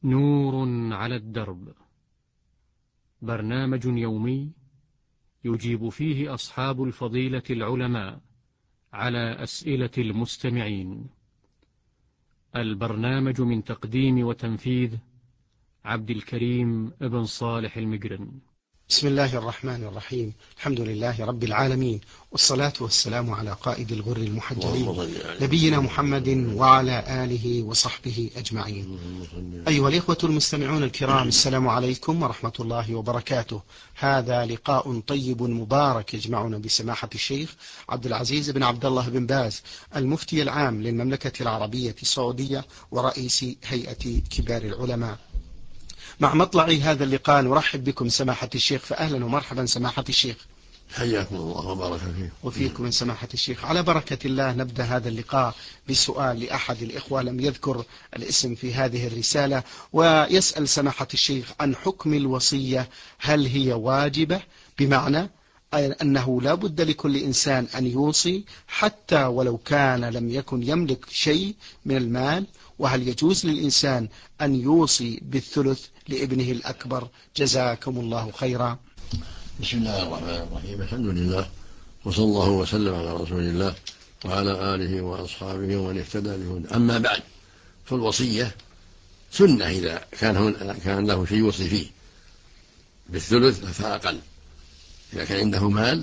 نور على الدرب، برنامج يومي يجيب فيه أصحاب الفضيلة العلماء على أسئلة المستمعين. البرنامج من تقديم وتنفيذ عبد الكريم بن صالح المقرن. بسم الله الرحمن الرحيم. الحمد لله رب العالمين، والصلاة والسلام على قائد الغر المحجلين نبينا محمد وعلى آله وصحبه أجمعين. أيها الإخوة المستمعون الكرام، السلام عليكم ورحمة الله وبركاته. هذا لقاء طيب مبارك يجمعنا بسماحة الشيخ عبد العزيز بن عبد الله بن باز، المفتي العام للمملكة العربية السعودية ورئيس هيئة كبار العلماء. مع مطلع هذا اللقاء نرحب بكم سماحة الشيخ، فأهلا ومرحبا سماحة الشيخ. حياكم الله وبارك فيكم. وفيكم من سماحة الشيخ. على بركة الله نبدأ هذا اللقاء بسؤال لأحد الإخوة لم يذكر الاسم في هذه الرسالة، ويسأل سماحة الشيخ عن حكم الوصية، هل هي واجبة؟ بمعنى أنه لا بد لكل إنسان أن يوصي حتى ولو كان لم يكن يملك شيء من المال، وهل يجوز للإنسان أن يوصي بالثلث لابنه الأكبر؟ جزاكم الله خيرا. بسم الله الرحمن الرحيم، الحمد لله وصلى الله وسلم على رسول الله وعلى آله وأصحابه ومن اهتدى بهداه. أما بعد، فالوصية سنة إذا كان له شيء يوصي فيه بالثلث فأقل. إذا كان عنده مال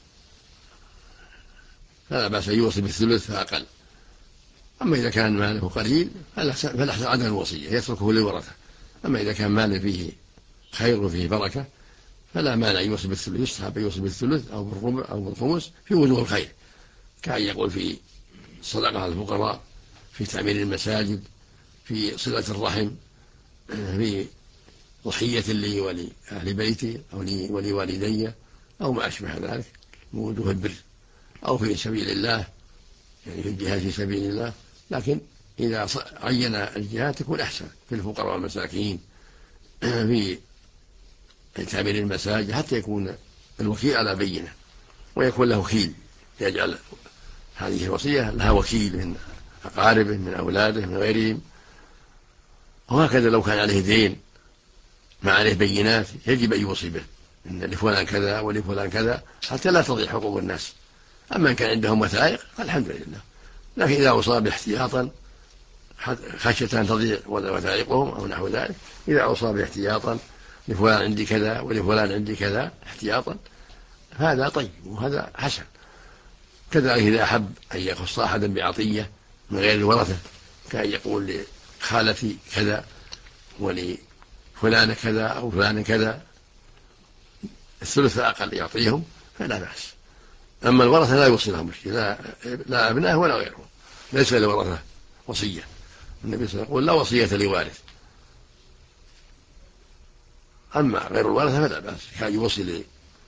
فلا بأس أن يوصي بالثلث فأقل. أما إذا كان ماله قليل فالأحسن عدم الوصية، يتركه للورثة. أما إذا كان ماله فيه خير وفيه بركة فلا مانع يوصي بالثلث، يستحب يوصي بالثلث أو بالربع أو بالخمس في وجوه الخير، كأن يقول في صدقة على الفقراء، في تعمير المساجد، في صلة الرحم، في ضحية لي ولأهل بيتي أو لي ولوالدي أو ما أشبه ذلك من وجوه البر، أو في سبيل الله، يعني في الجهاد في سبيل الله. لكن إذا عين الجهاد تكون أحسن في الفقراء والمساكين، في تعمير المساجد، حتى يكون الوكيل على بينة ويكون له وكيل، يجعل هذه الوصية لها وكيل من أقاربه من أولاده من غيرهم. وهكذا لو كان عليه دين ما عليه بينات يجب أن يوصي به، إن لفلان كذا ولفلان كذا، حتى لا تضيع حقوق الناس. أما إن كان عندهم وثائق فالحمد لله. لكن إذا أوصى احتياطا خشية أن تضيع وثائقهم أو نحو ذلك، إذا أوصى احتياطا لفلان عندي كذا ولفلان عندي كذا احتياطا، هذا طيب وهذا حسن. كذلك إذا أحب أن يخص أحدا بعطية من غير الورثة، كأن يقول لخالتي كذا ولفلان كذا أو فلان كذا، الثلث أقل يعطيهم فلا بأس. أما الورثة لا يوصي لهم شيء، لا أبناء ولا غيرهم، ليس للورثة وصية. النبي صلى الله عليه وسلم يقول لا وصية لوارث. أما غير الورثة فلا بأس، كان يوصي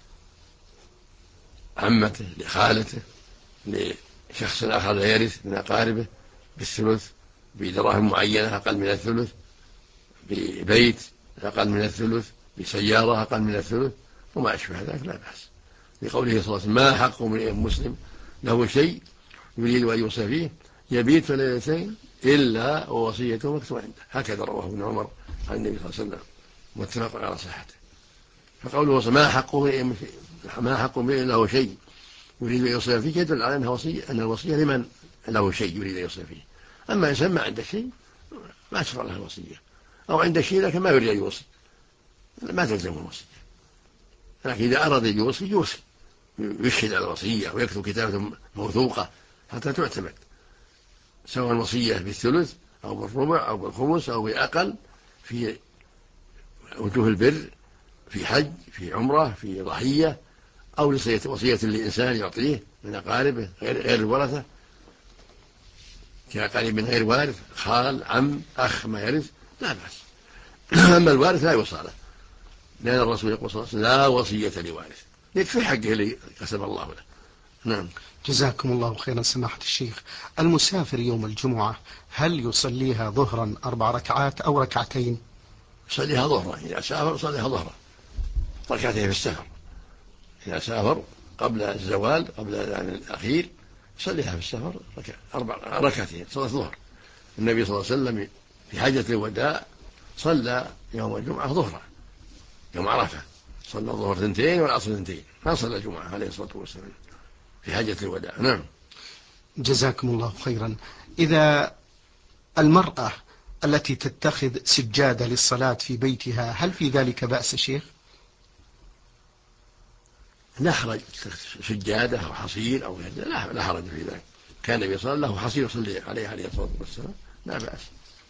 لعمته لخالته لشخص آخر لا يرث من أقاربه بالثلث، بدراهم معينة أقل من الثلث، ببيت أقل من الثلث، بسيارة أقل من الثلث وما أشبه ذلك، لا بأس. لقوله صلى الله عليه وسلم ما حق امرئ مسلم له شيء يريد أن يوصي فيه يبيت في ليلتين إلا ووصيته مكتوبة عنده. هكذا رواه ابن عمر عن النبي صلى الله عليه وسلم متفق على صحته. فقوله ما حق امرئ له شيء يريد أن يوصي فيه يدل على أن الوصية لمن له شيء يريد أن يوصي فيه. أما إنسان ما عنده شيء ما تشرع له الوصية، أو عنده شيء لكن ما يريد أن يوصي ما تلزمه الوصية. لكن إذا أراد أن يوصي يشهد على الوصية ويكتب كتابة موثوقة حتى تعتمد، سواء الوصية بالثلث أو بالربع أو بالخمس أو بأقل، في وجوه البر، في حج، في عمرة، في ضحية، أو وصية للإنسان يعطيه من أقاربه غير الورثة، كأقارب من غير وارث، خال عم أخ ما يرث، لا بأس. أما الوارث لا يوصى له، لأن الرسول يقول صلى الله عليه وسلم لا وصية لوارث، يكفي حقه اللي كسب الله له. نعم. جزاكم الله خيرا سماحة الشيخ. المسافر يوم الجمعة هل يصليها ظهرا 4 ركعات أو ركعتين؟ يصليها ظهرا، إذا سافر يصليها ظهرا، ركعتين في السفر. إذا سافر قبل الزوال قبل الأذان الأخير يصليها في السفر 4 ركعتين صلاة الظهر. النبي صلى الله عليه وسلم في حجة الوداع صلى يوم الجمعة ظهرا يوم عرفة، صلى الظهر 2 والعصر 2، ما صلى الجمعة عليه الصلاة والسلام في حجة الوداع. نعم. جزاكم الله خيرا. إذا المرأة التي تتخذ سجادة للصلاة في بيتها، هل في ذلك بأس شيخ؟ لا حرج، سجادة أو حصير أو لا حرج في ذلك. كان النبي صلى الله عليه وسلم حصير يصلي عليه عليه الصلاة والسلام، لا بأس.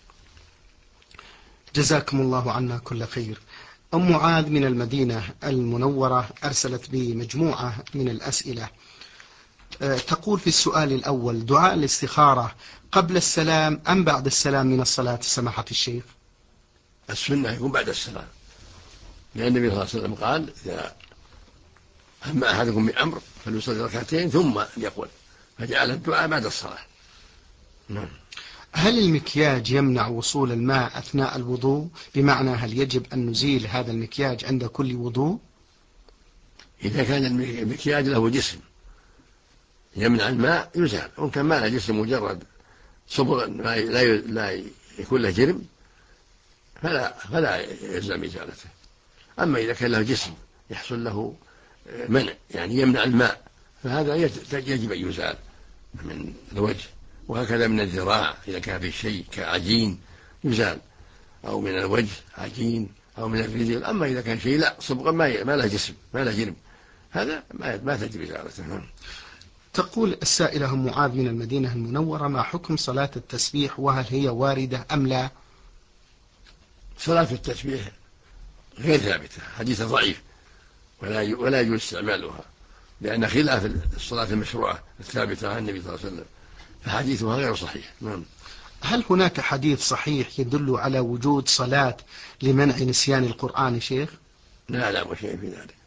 جزاكم الله عنا كل خير. أم معاذ من المدينة المنورة أرسلت بمجموعة من الأسئلة. تقول في السؤال الأول: دعاء الاستخارة قبل السلام أم بعد السلام من الصلاة سماحة الشيخ؟ السنة يكون بعد السلام، لأن النبي صلى الله عليه وسلم قال: إذا هم أحدكم بأمر فليصلي ركعتين ثم يقول، فجعل الدعاء بعد الصلاة. نعم. هل المكياج يمنع وصول الماء أثناء الوضوء؟ بمعنى هل يجب أن نزيل هذا المكياج عند كل وضوء؟ إذا كان المكياج له جسم يمنع الماء يزال، وإن كان ما له جسم مجرد صبغ لا يكون له جرم فلا يلزم إزالته. أما إذا كان له جسم يحصل له منع، يعني يمنع الماء، فهذا يجب أن يزال من الوجه. وهكذا من الذراع إذا كان في شيء كعجين يزال، أو من الوجه عجين، أو من الرجل. أما إذا كان شيء لا صبغا ما له جسم ما له جرم، هذا ما تجب إزالته. تقول السائلة معاذ من المدينة المنورة: ما حكم صلاة التسبيح وهل هي واردة أم لا؟ صلاة التسبيح غير ثابتة، حديث ضعيف ولا يجوز استعمالها، لأن خلاف الصلاة المشروعة الثابتة عن النبي صلى الله عليه وسلم، فحديثها غير صحيح. نعم. هل هناك حديث صحيح يدل على وجود صلاة لمنع نسيان القرآن شيخ؟ لا أعلم شيئا في ذلك،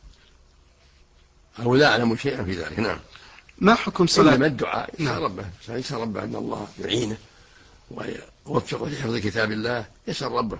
أو لا أعلم شيئا في ذلك. نعم. ما حكم صلاة؟ إنما الدعاء نعم. يسأل ربه أن الله يعينه ويوفقه لحفظ كتاب الله، يسأل ربه.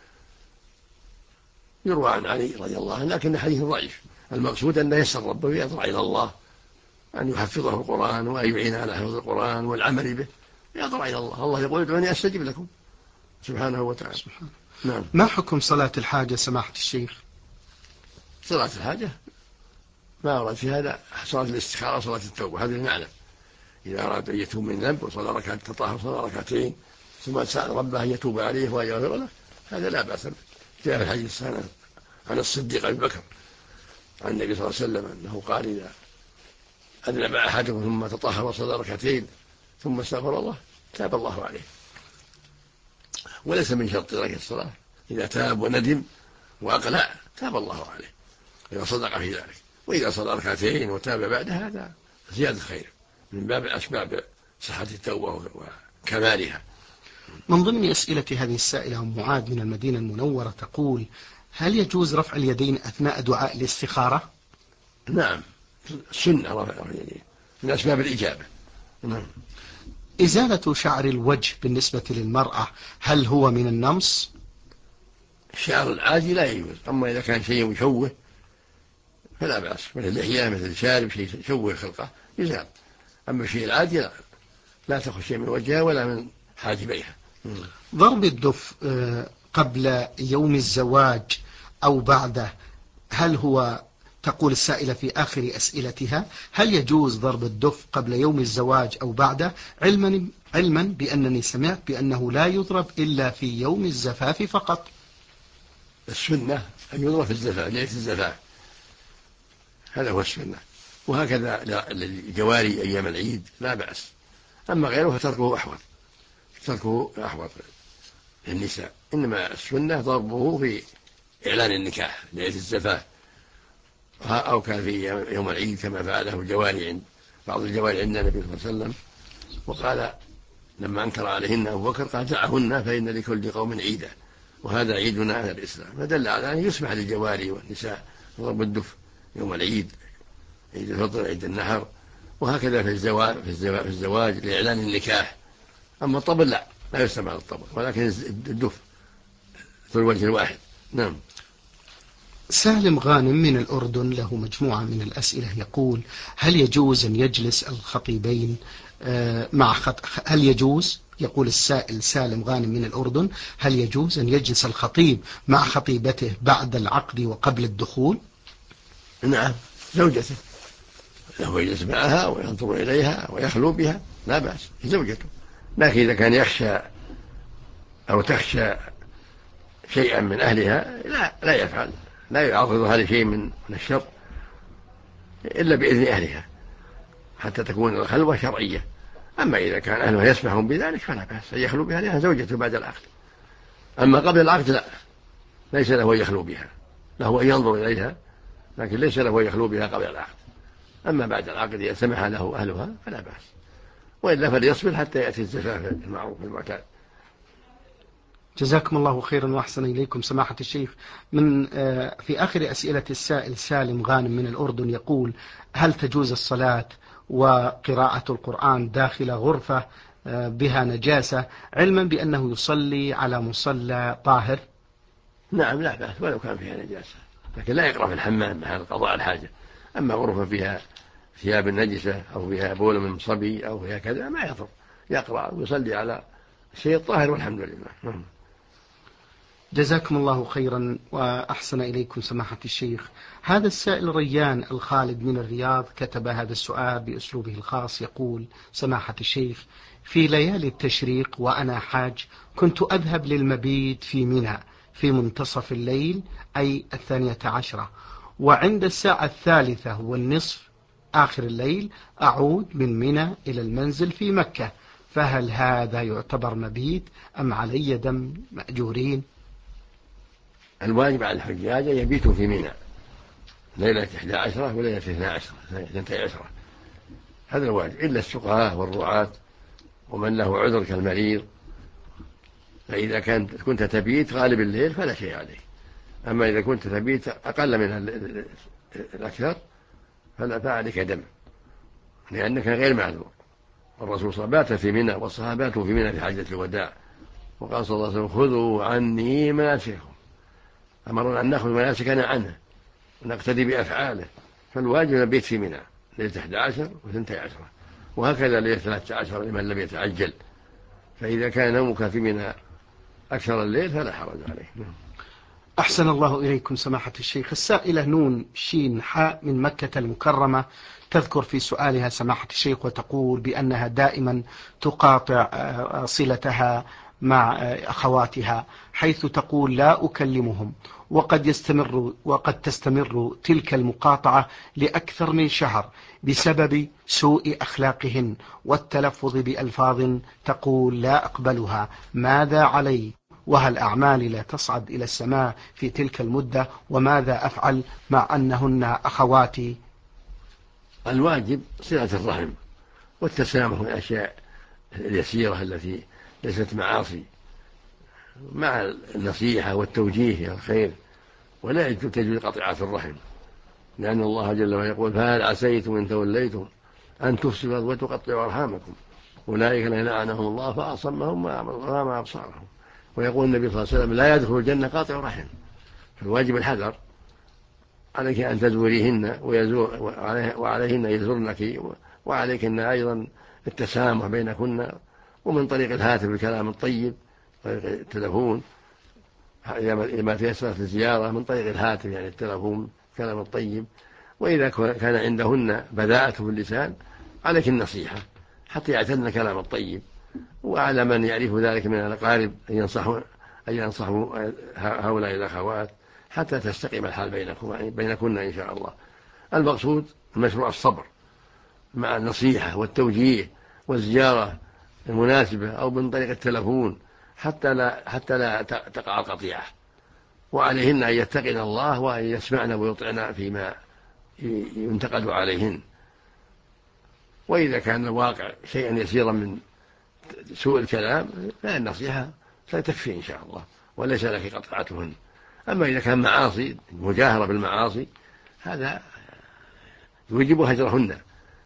يروى عن علي رضي الله عنه لكن حديث ضعيف. المقصود أنه يسأل ربه ويضرع إلى الله أن يحفظه القرآن وأن يعين على حفظ القرآن والعمل به، يضرع إلى الله. الله يقول: ادعوني أستجب لكم، سبحانه وتعالى. نعم. ما حكم صلاة الحاجة سماحة الشيخ؟ صلاة الحاجة ما ورد في هذا صلاة الاستخارة وصلاة التوبة، هذا المعنى. إذا أراد أن يتوب من ذنب وصلى ركعة تطهر صلى ركعتين ثم سأل ربه أن يتوب عليه ويغفر له، هذا لا بأس به. جاء في الحديث عن الصديق أبي بكر عن النبي صلى الله عليه وسلم أنه قال: إذا أذنب أحدكم ثم تطهر وصلى ركعتين ثم استغفر الله تاب الله عليه. وليس من شرط ترك الصلاة، إذا تاب وندم وأقلع تاب الله عليه إذا صدق في ذلك. وإذا صلى ركعتين وتاب بعد هذا زيادة خير من باب أسباب صحة التوبة وكمالها. من ضمن أسئلة هذه السائلة معاذ من المدينة المنورة تقول: هل يجوز رفع اليدين أثناء دعاء الاستخارة؟ نعم، السنة رفع اليدين من أسباب الإجابة. نعم. إزالة شعر الوجه بالنسبة للمرأة هل هو من النمص؟ الشعر العادي لا يجوز، أما إذا كان شيء يشوه فلا بأس، مثل اللحية مثل الشارب شيء يشوه خلقه يزال. أما الشيء العادي لا تأخذ شيء من وجهها ولا من حاجبيها. ضرب الدف قبل يوم الزواج أو بعده، هل هو، تقول السائلة في آخر أسئلتها: هل يجوز ضرب الدف قبل يوم الزواج أو بعده، علما بأنني سمعت بأنه لا يضرب إلا في يوم الزفاف فقط؟ السنة أن يضرب في الزفاف، ليلة الزفاف، هذا هو السنة. وهكذا الجواري أيام العيد لا بأس، أما غيره فتركه أحوط للنساء. إنما السنة ضربه في إعلان النكاح ليلة الزفاف، أو كان في يوم العيد كما فعله الجواري عند بعض الجواري عند النبي صلى الله عليه وسلم. وقال لما أنكر عليهن أبو بكر قال: دعهن فإن لكل قوم عيدا وهذا عيدنا أهل الإسلام. فدل على أن يسمح للجواري والنساء ضرب الدف يوم العيد، عيد الفطر، عيد النحر، وهكذا في الزواج لإعلان النكاح. أما الطبل لا يستمع الطبل، ولكن الدف في الوجه الواحد. نعم. سالم غانم من الأردن له مجموعة من الأسئلة يقول: هل يجوز أن يجلس الخطيبين هل يجوز، يقول السائل سالم غانم من الأردن، هل يجوز أن يجلس الخطيب مع خطيبته بعد العقد وقبل الدخول؟ نعم، زوجته له يجلس معها وينظر إليها ويخلو بها، لا بأس، زوجته. لكن إذا كان يخشى أو تخشى شيئا من أهلها لا يفعل، لا يعرضها لشيء من الشر إلا بإذن أهلها حتى تكون الخلوة شرعية. أما إذا كان أهلها يسمحون بذلك فلا بأس أن يخلو بها لأنها زوجته بعد العقد. أما قبل العقد لا، ليس له أن يخلو بها، له أن ينظر إليها لكن ليس له أن يخلو بها قبل العقد. أما بعد العقد إذا سمح له أهلها فلا بأس، وإلا فليصبر حتى يأتي الزفاف المعروف المعتاد. جزاكم الله خيرا وأحسن إليكم سماحة الشيخ. في آخر أسئلة السائل سالم غانم من الأردن يقول: هل تجوز الصلاة وقراءة القرآن داخل غرفة بها نجاسة، علما بأنه يصلي على مصلى طاهر؟ نعم، لا بأس ولو كان فيها نجاسة، لكن لا يقرأ في الحمام محل قضاء الحاجة. أما غرفة فيها ثياب نجسة أو فيها بول من صبي أو فيها كذا ما يضر، يقرأ ويصلي على شيء طاهر والحمد لله. جزاكم الله خيرا وأحسن إليكم سماحة الشيخ. هذا السائل ريان الخالد من الرياض كتب هذا السؤال بأسلوبه الخاص، يقول: سماحة الشيخ، في ليالي التشريق وأنا حاج كنت أذهب للمبيت في منى في منتصف الليل أي 12، وعند الساعة 3:30 آخر الليل أعود من منى إلى المنزل في مكة، فهل هذا يعتبر مبيت أم علي دم مأجورين؟ الواجب على الحجاج يبيتوا في منى ليلة 11 وليلة 12، هذا الواجب، إلا السقاة والرعاة ومن له عذر كالمريض، فإذا كنت تبيت غالب الليل فلا شيء عليه. أما إذا كنت تبيت أقل من الأكثر فعليك دم، لأنك غير معذور. الرسول صلى الله عليه وسلم بات في منى والصحابة في منى في حجة الوداع، وقال صلى الله عليه وسلم: خذوا عني مناسككم، أمرنا أن نأخذ مناسكنا عنه ونقتدي بأفعاله. فالواجب البيت في منى ليلة 11 و12، وهكذا ليلة 13 لمن لم يتعجل. فإذا كان نومك في منى أكثر الليل فلا حرج عليه. أحسن الله إليكم سماحة الشيخ. السائلة نون شين حاء من مكة المكرمة تذكر في سؤالها سماحة الشيخ وتقول بأنها دائما تقاطع صلتها مع أخواتها، حيث تقول: لا أكلمهم، وقد تستمر تلك المقاطعة لأكثر من شهر بسبب سوء أخلاقهن والتلفظ بألفاظ تقول لا أقبلها، ماذا علي؟ وهل أعمالي لا تصعد إلى السماء في تلك المدة؟ وماذا أفعل مع أنهن أخواتي؟ الواجب صلة الرحم والتسامح في الأشياء اليسيرة التي ليست معاصي، مع النصيحة والتوجيه إلى الخير، ولا تجوز قطيعة الرحم، لأن الله جل وعلا يقول: فهل عسيتم إن توليتم أن تفسدوا وتقطعوا أرحامكم أولئك الذين لعنهم الله فأصمهم وأعمى أبصارهم. ويقول النبي صلى الله عليه وسلم: لا يدخل الجنة قاطع رحم. فالواجب الحذر، عليك أن تزوريهن وعليهن يزورنك، وعليكن أيضا التسامح بينكن، ومن طريق الهاتف الكلام الطيب، طريق التلفون إذا ما تيسرت الزيارة من طريق الهاتف يعني التلفون الكلام الطيب. وإذا كان عندهن بذاءة في اللسان عليك النصيحة حتى يعتدن كلام الطيب، وعلى من يعرف ذلك من الأقارب أن ينصحوا هؤلاء الأخوات حتى تستقيم الحال بينكن إن شاء الله. المقصود المشروع الصبر مع النصيحة والتوجيه والزيارة المناسبة أو من طريق التلفون حتى لا تقع القطيعة. وعليهن أن يتقن الله وأن يسمعن ويطعن فيما ينتقد عليهن. وإذا كان الواقع شيئا يسيرا من سوء الكلام فالنصيحة ستكفي إن شاء الله وليس لك قطعتهن. أما إذا كان معاصي مجاهرة بالمعاصي هذا يوجب هجرهن،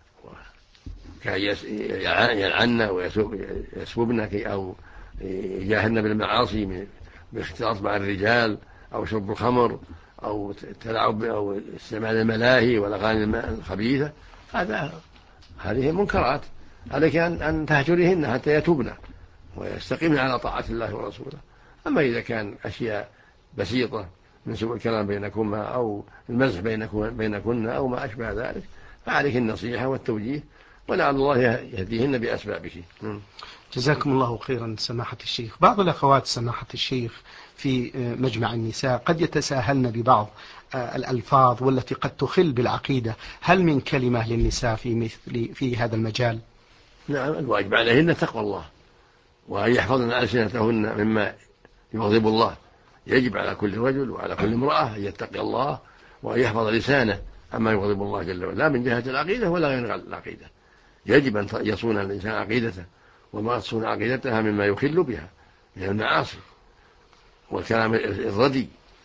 كأن يلعنن ويسببنك أو يجاهرن بالمعاصي باختلاط مع الرجال أو شرب الخمر أو التلاعب أو استعمال الملاهي والأغاني الخبيثة، هذه منكرات عليك أن تهجرهن حتى يتوبن ويستقيمن على طاعة الله ورسوله. أما إذا كان أشياء بسيطة من سوء الكلام بينكما أو المزح بينكن أو ما أشبه ذلك فعليك النصيحة والتوجيه، ولعل الله يهديهن بأسبابه. جزاكم الله خيرا سماحة الشيخ. بعض الأخوات سماحة الشيخ في مجمع النساء قد يتساهلن ببعض الألفاظ والتي قد تخل بالعقيدة، هل من كلمة للنساء في هذا المجال؟ نعم، الواجب عليهن تقوى الله وأن يحفظن ألسنتهن مما يغضب الله. يجب على كل رجل وعلى كل امرأة أن يتقي الله وأن يحفظ لسانه عما يغضب الله جل وعلا، لا من جهة العقيدة ولا غير العقيدة. يجب أن يصون الإنسان عقيدته وما تصون عقيدتها مما يخل بها من المعاصي والكلام الردي.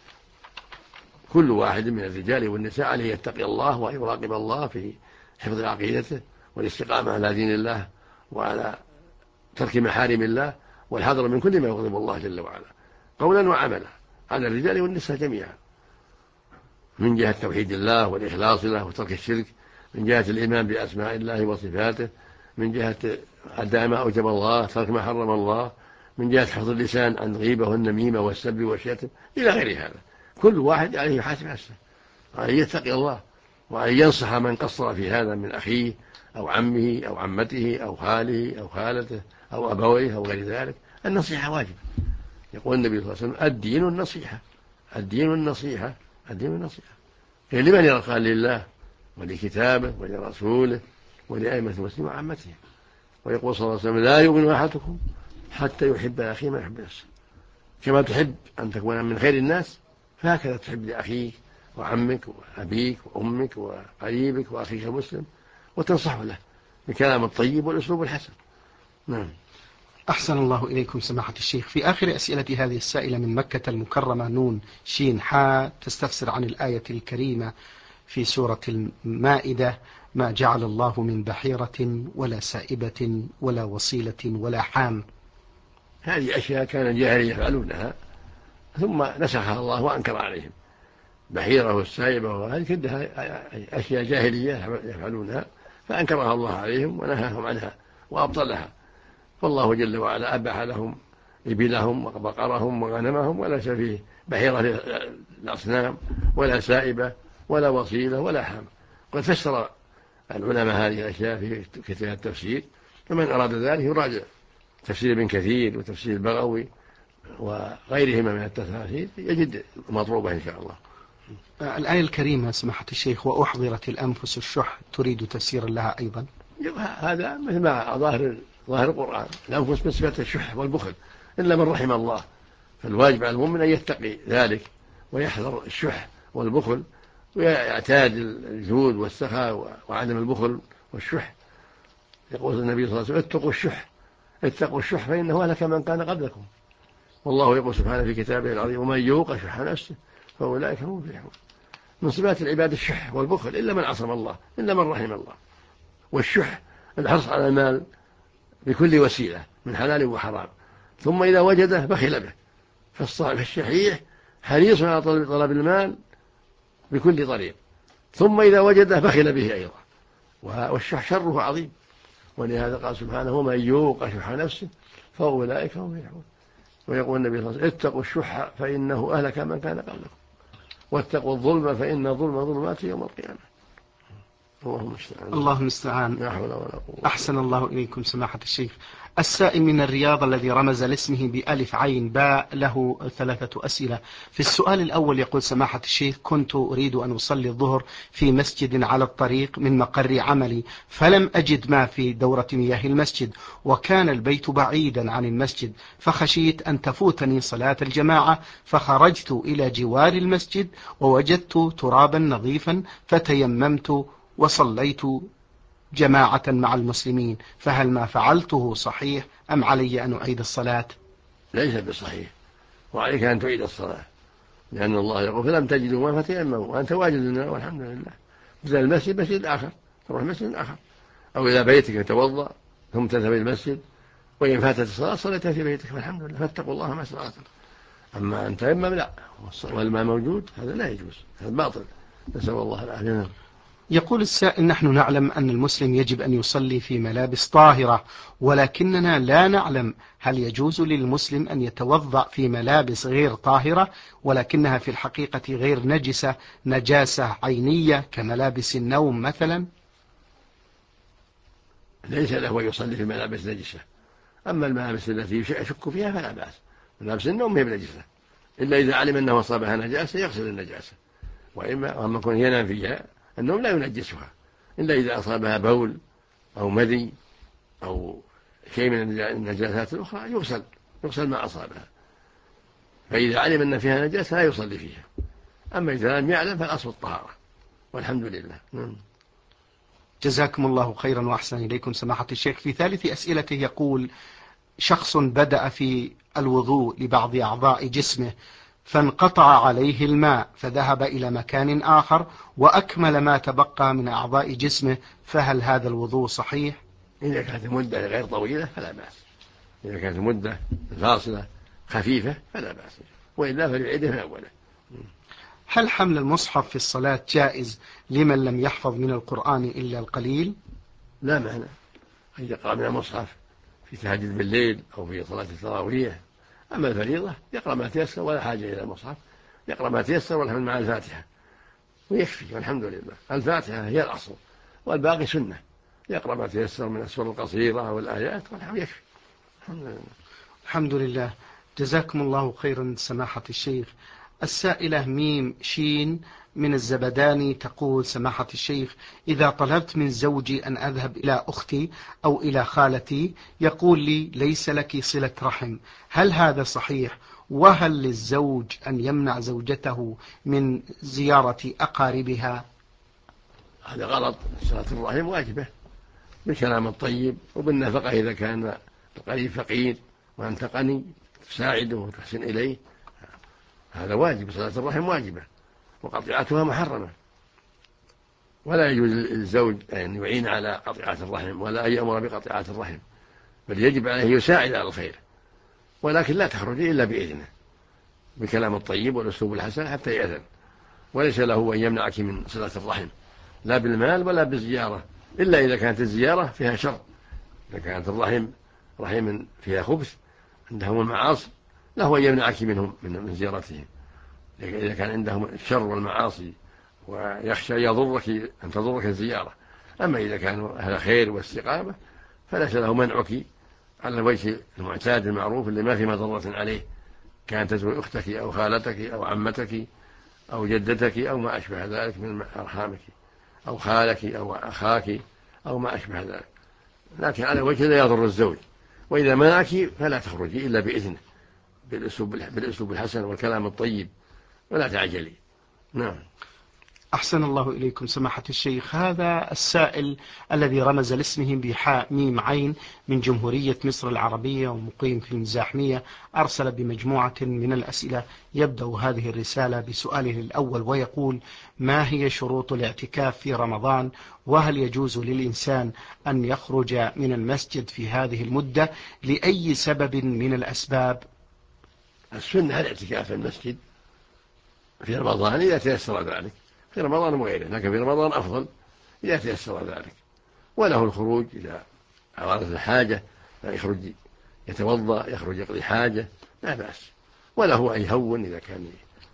كل واحد من الرجال والنساء عليه يتقي الله وأن يراقب الله في حفظ عقيدته والاستقامة على دين الله وعلى ترك محارم الله والحذر من كل ما يغضب الله جل وعلا قولا وعملا على الرجال والنساء جميعا، من جهة توحيد الله والإخلاص له وترك الشرك، من جهة الإيمان بأسماء الله وصفاته، من جهة أداء ما أوجب الله، ترك ما حرم الله، من جهة حفظ اللسان عن الغيبة والنميمة والسب والشتم إلى غير هذا. كل واحد عليه يحاسب نفسه وأن يتقي الله وأن ينصح من قصر في هذا من أخيه أو عمه أو عمته أو خاله أو خالته أو أبويه أو غير ذلك. النصيحة واجب. يقول النبي صلى الله عليه وسلم الدين النصيحة، الدين النصيحة، الدين النصيحة. لمن يرقى؟ لله ولكتابه ولرسوله ولأئمة المسلمين وعامتهم. ويقول صلى الله عليه وسلم لا يؤمن أحدكم حتى يحب لأخيه ما يحب نفسه. كما تحب أن تكون من خير الناس فهكذا تحب لأخيك وعمك وأبيك وأمك وقريبك وأخيك المسلم وتنصح له بالكلام الطيب والأسلوب الحسن. نعم. أحسن الله إليكم سماحة الشيخ. في آخر أسئلة هذه السائلة من مكة المكرمة نون شين حاء تستفسر عن الآية الكريمة في سورة المائدة: ما جعل الله من بحيرة ولا سائبة ولا وصيلة ولا حام. هذه أشياء كان الجاهلية يفعلونها ثم نسخها الله وأنكر عليهم. بحيرة والسائبة وهذه كلها أشياء جاهلية يفعلونها فأنكرها الله عليهم ونهاهم عنها وأبطلها. فالله جل وعلا أباح لهم إبلهم وبقرهم وغنمهم وليس فيه بحيرة للأصنام ولا سائبة ولا وصيلة ولا حام. قد فسر العلماء هذه الأشياء في كتاب التفسير، فمن أراد ذلك يراجع تفسير ابن كثير وتفسير البغوي وغيرهما من التفاسير يجد مطلوبة إن شاء الله. الآية الكريمة سماحة الشيخ: وأحضرت الأنفس الشح، تريد تفسيرا لها أيضا؟ هذا مثل ما ظاهر القرآن، الأنفس بصفة الشح والبخل إلا من رحم الله. فالواجب على المؤمن أن يتقي ذلك ويحذر الشح والبخل ويعتاد الجود والسخاء وعدم البخل والشح. يقول النبي صلى الله عليه وسلم اتقوا الشح فإنه أهلك من كان قبلكم. والله يقول سبحانه في كتابه العظيم: ومن يوق شح نفسه فأولئك هم المفلحون. من صفات العباد الشح والبخل إلا من عصم الله، إلا من رحم الله. والشح الحرص على المال بكل وسيلة من حلال وحرام، ثم إذا وجده بخل به. فالشحيح حريص على طلب المال بكل طريق، ثم إذا وجده بخل به أيضا. والشح شره عظيم، ولهذا قال سبحانه: ومن يوق شح نفسه فأولئك هم المفلحون. ويقول النبي صلى الله عليه وسلم: اتقوا الشح فإنه أهلك من كان قبلكم، واتقوا الظلم فإن الظلم ظلمات يوم القيامة. الله المستعان. أحسن الله إليكم سماحة الشيخ. السائل من الرياض الذي رمز لاسمه بألف عين باء له 3 أسئلة. في السؤال الأول يقول: سماحة الشيخ، كنت أريد أن أصلي الظهر في مسجد على الطريق من مقر عملي، فلم أجد ما في دورة مياه المسجد، وكان البيت بعيدا عن المسجد، فخشيت أن تفوتني صلاة الجماعة، فخرجت إلى جوار المسجد ووجدت ترابا نظيفا فتيممت وصليت جماعة مع المسلمين، فهل ما فعلته صحيح أم علي أن أعيد الصلاة؟ ليس بصحيح، وعليك أن تعيد الصلاة، لأن الله يقول: فلم تجدوا ما فتيمموا، وأنت واجد لنا والحمد لله. إذا المسجد مسجد آخر تروح مسجد آخر، أو إلى بيتك تتوضأ ثم تذهب إلى المسجد، وإن فاتت الصلاة صليتها في بيتك فالحمد لله. فاتقوا الله ما استطعتم. أما أن تيمم لا والماء موجود هذا لا يجوز، هذا باطل. نسأل الله العافية. يقول السائل: نحن نعلم أن المسلم يجب أن يصلي في ملابس طاهرة، ولكننا لا نعلم هل يجوز للمسلم أن يتوضأ في ملابس غير طاهرة ولكنها في الحقيقة غير نجسة، نجاسة عينية كملابس النوم مثلا؟ ليس له يصلي في ملابس نجسة. أما الملابس التي يشك فيها فلا بأس. ملابس النوم هي بنجسة، إلا إذا علم أنه أصابها نجاسة يغسل النجاسة. وأما يكون ينام فيها النوم لا ينجسها، إلا إذا أصابها بول أو مذي أو شيء من النجاسات الأخرى يغسل ما أصابها. فإذا علم أن فيها نجاسة لا يصلي فيها. أما إذا لم يعلم فالأصل الطهارة والحمد لله. جزاكم الله خيرا وأحسن إليكم سماحة الشيخ. في ثالث أسئلته يقول: شخص بدأ في الوضوء لبعض أعضاء جسمه فانقطع عليه الماء فذهب إلى مكان آخر وأكمل ما تبقى من أعضاء جسمه، فهل هذا الوضوء صحيح؟ إذا كانت المدة غير طويلة فلا بأس. إذا كانت المدة فاصلة خفيفة فلا بأس، وإلا فليعيده من أوله. هل حمل المصحف في الصلاة جائز لمن لم يحفظ من القرآن إلا القليل؟ لا معنى أن يقرأ من المصحف في تهجد بالليل أو في صلاة التراويح. أما الفريضة يقرأ ما تيسر ولا حاجة إلى المصحف، يقرأ ما تيسر والحمد مع الفاتحة ويكفي والحمد لله. الفاتحة هي الأصل والباقي سنة، يقرأ ما تيسر من السور القصيرة والآيات والحمد يكفي. الحمد لله. جزاكم الله خيرا سماحة الشيخ. السائلة ميم شين من الزبداني تقول: سماحة الشيخ، إذا طلبت من زوجي أن أذهب إلى أختي أو إلى خالتي يقول لي: ليس لك صلة رحم، هل هذا صحيح؟ وهل للزوج أن يمنع زوجته من زيارة أقاربها؟ هذا غلط. صلة الرحم واجبة بالكلام الطيب وبالنفقة إذا كان القريب فقير وأنت غني تساعده وتحسن إليه، هذا واجب. صلة الرحم واجبة وقطيعتها محرمة، ولا يجوز للزوج أن يعين على قطيعة الرحم ولا أن يأمر بقطيعة الرحم، بل يجب عليه يساعد على الخير، ولكن لا تخرج إلا بإذنه بالكلام الطيب والأسلوب الحسن حتى يأذن. وليس له أن يمنعك من صلة الرحم لا بالمال ولا بالزيارة، إلا إذا كانت الزيارة فيها شر. إذا كانت رحم فيها خبث عندهم المعاصي له أن يمنعك من زيارتهم، إذا كان عندهم الشر والمعاصي ويخشى أن تضرك الزيارة. أما إذا كانوا أهل خير واستقامة فليس له منعك على الوجه المعتاد المعروف اللي ما في مضرة عليه، كانت تزور أختك أو خالتك أو عمتك أو جدتك أو ما أشبه ذلك من أرحامك، أو خالك أو أخاك أو ما أشبه ذلك، لكن على وجه لا يضر الزوج. وإذا منعك فلا تخرجي إلا بإذنه بالأسلوب الحسن والكلام الطيب ولا تعجلي. نعم. أحسن الله إليكم سماحة الشيخ. هذا السائل الذي رمز لاسمه بحاء ميم عين من جمهورية مصر العربية ومقيم في المزاحمية أرسل بمجموعة من الأسئلة. يبدأ هذه الرسالة بسؤاله الأول ويقول: ما هي شروط الاعتكاف في رمضان؟ وهل يجوز للإنسان أن يخرج من المسجد في هذه المدة لأي سبب من الأسباب؟ السنة الاعتكاف في المسجد في رمضان إذا تيسر ذلك، في رمضان وغيره، لكن في رمضان أفضل إذا تيسر ذلك. وله الخروج إذا أراد الحاجة، يخرج يتوضأ يخرج يقضي حاجة لا بأس. وله أن يهون إذا كان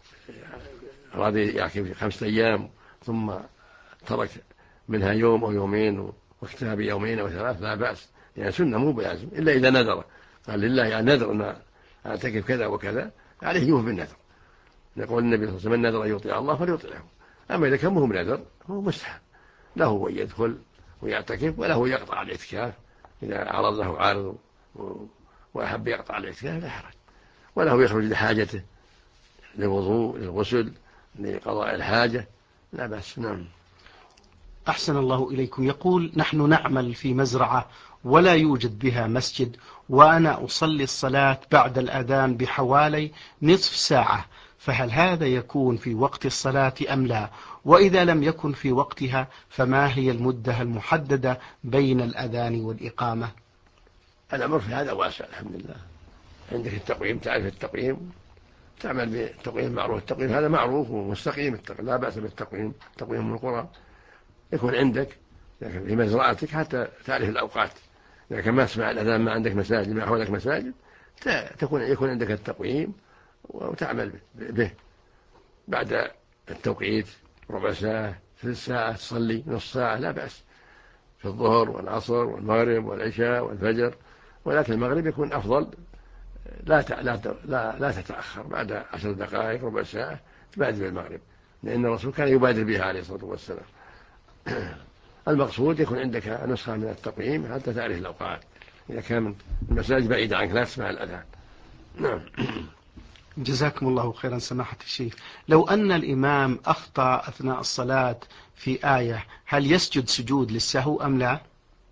أراد يعكف 5 أيام ثم ترك منها يوم أو يومين واكتفى بيومين أو 3 لا بأس، يعني سنة مو بلازم، إلا إذا نذر قال لله يعني نذر أن أعتكف كذا وكذا عليه يوفي بالنذر. يقول النبي صلى الله عليه وسلم: من نذر أن يطيع الله فليطيعه. أما إذا كان مهم نذر هو مستحب له أن يدخل ويعتكف، وله يقطع الاعتكاف إذا عرض له عارض وأحب يقطع الاعتكاف لا حرج، وله يخرج لحاجته للوضوء للغسل لقضاء الحاجة لا بأس. نعم. أحسن الله إليكم. يقول: نحن نعمل في مزرعة ولا يوجد بها مسجد، وأنا أصلي الصلاة بعد الأذان بحوالي نصف ساعة، فهل هذا يكون في وقت الصلاة أم لا؟ وإذا لم يكن في وقتها فما هي المدة المحددة بين الأذان والإقامة؟ الأمر في هذا واسع الحمد لله. عندك التقويم، تعرف التقويم، تعمل بالتقويم المعروف. التقويم هذا معروف ومستقيم، لا بأس بالتقويم، تقويم من القرى يكون عندك في مزرعتك حتى تعرف الأوقات. إذا كان ما تسمع الأذان ما عندك مساجد ما حولك مساجد يكون عندك التقويم وتعمل به. بعد التوقيت ربع ساعة ثلث ساعة تصلي نص ساعة لا بأس، في الظهر والعصر والمغرب والعشاء والفجر. ولكن المغرب يكون أفضل، لا تتأخر، بعد 10 دقائق ربع ساعة تبادر بالمغرب، لأن الرسول كان يبادر بها عليه الصلاة والسلام. المقصود يكون عندك نسخة من التقويم حتى تعرف الأوقات، إذا كان المساجد بعيدة عنك لا تسمع الأذان. نعم. جزاكم الله خيرا سماحة الشيخ. لو أن الإمام أخطأ أثناء الصلاة في آية، هل يسجد سجود للسهو أم لا؟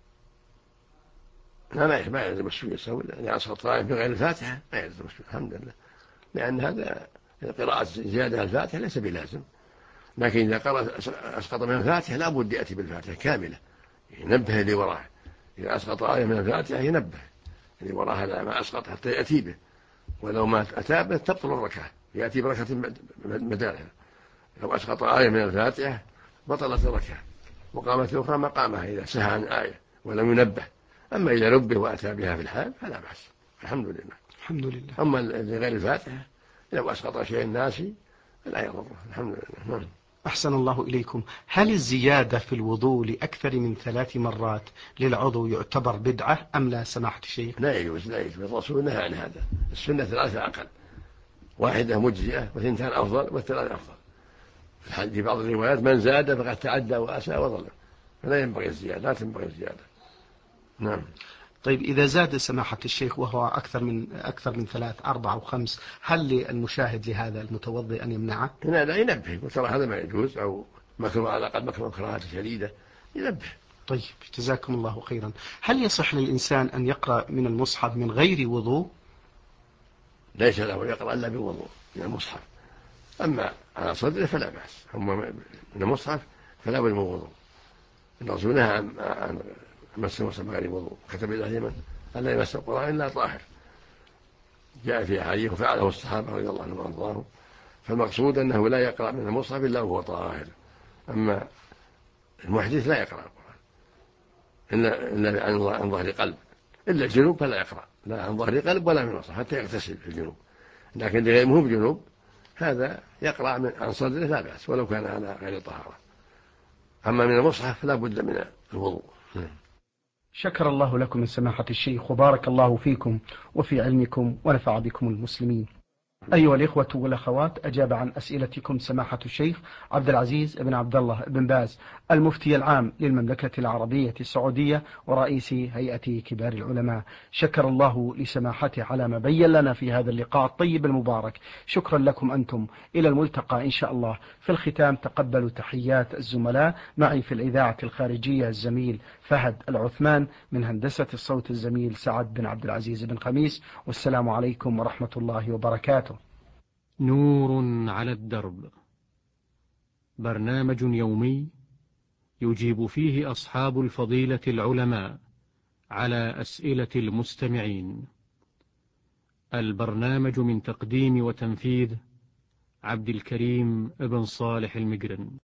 لا ما يلزم السجود السهو، يعني أسقط آية بغير الفاتحة ما يلزم السجود الحمد لله، لأن هذا قراءة زيادة الفاتحة ليس بلازم. لكن إذا أسقط من الفاتحة لا بد يأتي بالفاتحة كاملة، ينبه اللي وراه. إذا أسقط آية من الفاتحة ينبه اللي وراه ما أسقط حتى يأتي به، ولو ما أتى به تبطل الركعة، يأتي بركة بدالها. لو أسقط آية من الفاتحة بطلت الركعة وقامت الأخرى مقامها إذا سهى عن آية ولم ينبه. أما إذا نبه وأتى بها في الحال فلا بأس الحمد لله. الحمد لله. أما لغير الفاتحة لو أسقط شيء ناسي فلا يضره الحمد لله. أحسن الله إليكم. هل الزيادة في الوضوء لأكثر من 3 مرات للعضو يعتبر بدعة أم لا سماحة الشيخ؟ لا يجوز الرسول نهى عن هذا. السنة 3 أقل، 1 مجزئة و2 أفضل و3 أفضل. في بعض الروايات من زاد فقد تعدى وأساء وظلم، فلا ينبغي الزيادة، لا تنبغي الزيادة. نعم. طيب إذا زاد سماحة الشيخ وهو أكثر من 3 4 و5، هل للمشاهد لهذا المتوضئ أن يمنعه؟ هنا لا ينبه وترى هذا ما يجوز، أو مكروه على الأقل مكروه كراهة شديدة ينبه. طيب جزاكم الله خيرا. هل يصح للإنسان أن يقرأ من المصحف من غير وضوء؟ ليس له يقرأ إلا بوضوء من المصحف، أما على صدره فلا بأس. أما من المصحف فلا بد من وضوء. الرسول نهى عن مس المصحف بغير وضوء، كتب إلى اليمن ألا يمس القرآن إلا طاهر، جاء في أحاديث وفعله الصحابة رضي الله عنهم وأرضاهم. فالمقصود أنه لا يقرأ من المصحف إلا وهو طاهر. أما المحدث لا يقرأ القرآن إلا عن ظهر قلب، إلا الجنوب فلا يقرأ لا عن ظهر قلب ولا من المصحف حتى يغتسل في الجنوب. لكن لغير مهم جنوب هذا يقرأ عن صدره لا بأس ولو كان على غير طهارة. أما من المصحف لا بد من الوضوء. شكر الله لكم من سماحة الشيخ وبارك الله فيكم وفي علمكم ونفع بكم المسلمين. أيها الإخوة والأخوات، أجاب عن أسئلتكم سماحة الشيخ عبد العزيز بن عبد الله بن باز، المفتي العام للمملكة العربية السعودية ورئيس هيئة كبار العلماء. شكر الله لسماحته على ما بين لنا في هذا اللقاء الطيب المبارك. شكرا لكم أنتم. إلى الملتقى إن شاء الله. في الختام تقبلوا تحيات الزملاء معي في الإذاعة الخارجية الزميل فهد العثمان، من هندسة الصوت الزميل سعد بن عبد العزيز بن خميس، والسلام عليكم ورحمة الله وبركاته. نور على الدرب، برنامج يومي يجيب فيه أصحاب الفضيلة العلماء على أسئلة المستمعين. البرنامج من تقديم وتنفيذ عبد الكريم ابن صالح المجرن.